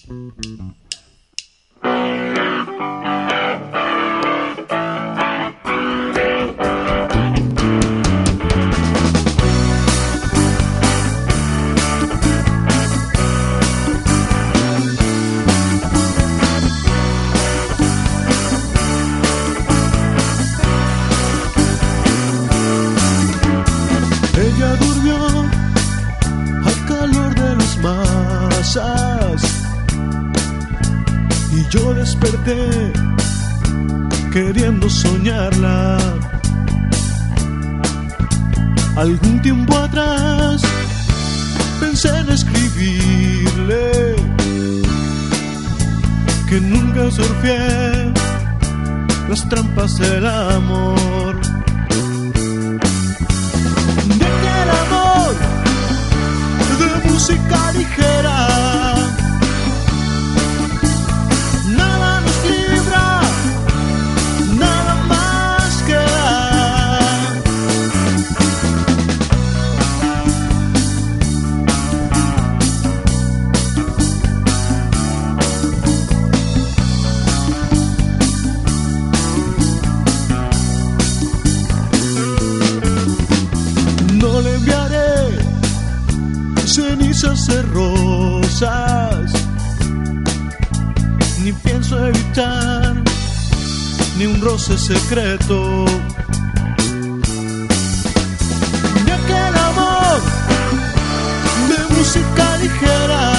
Ella durmió al calor de las masas y yo desperté queriendo soñarla. Algún tiempo atrás pensé en escribirle que nunca surfé las trampas del amor. Música ligera, nada nos libra, nada más queda. No le enviaré cenizas de rosas, ni pienso evitar ni un roce secreto de aquel amor de música ligera.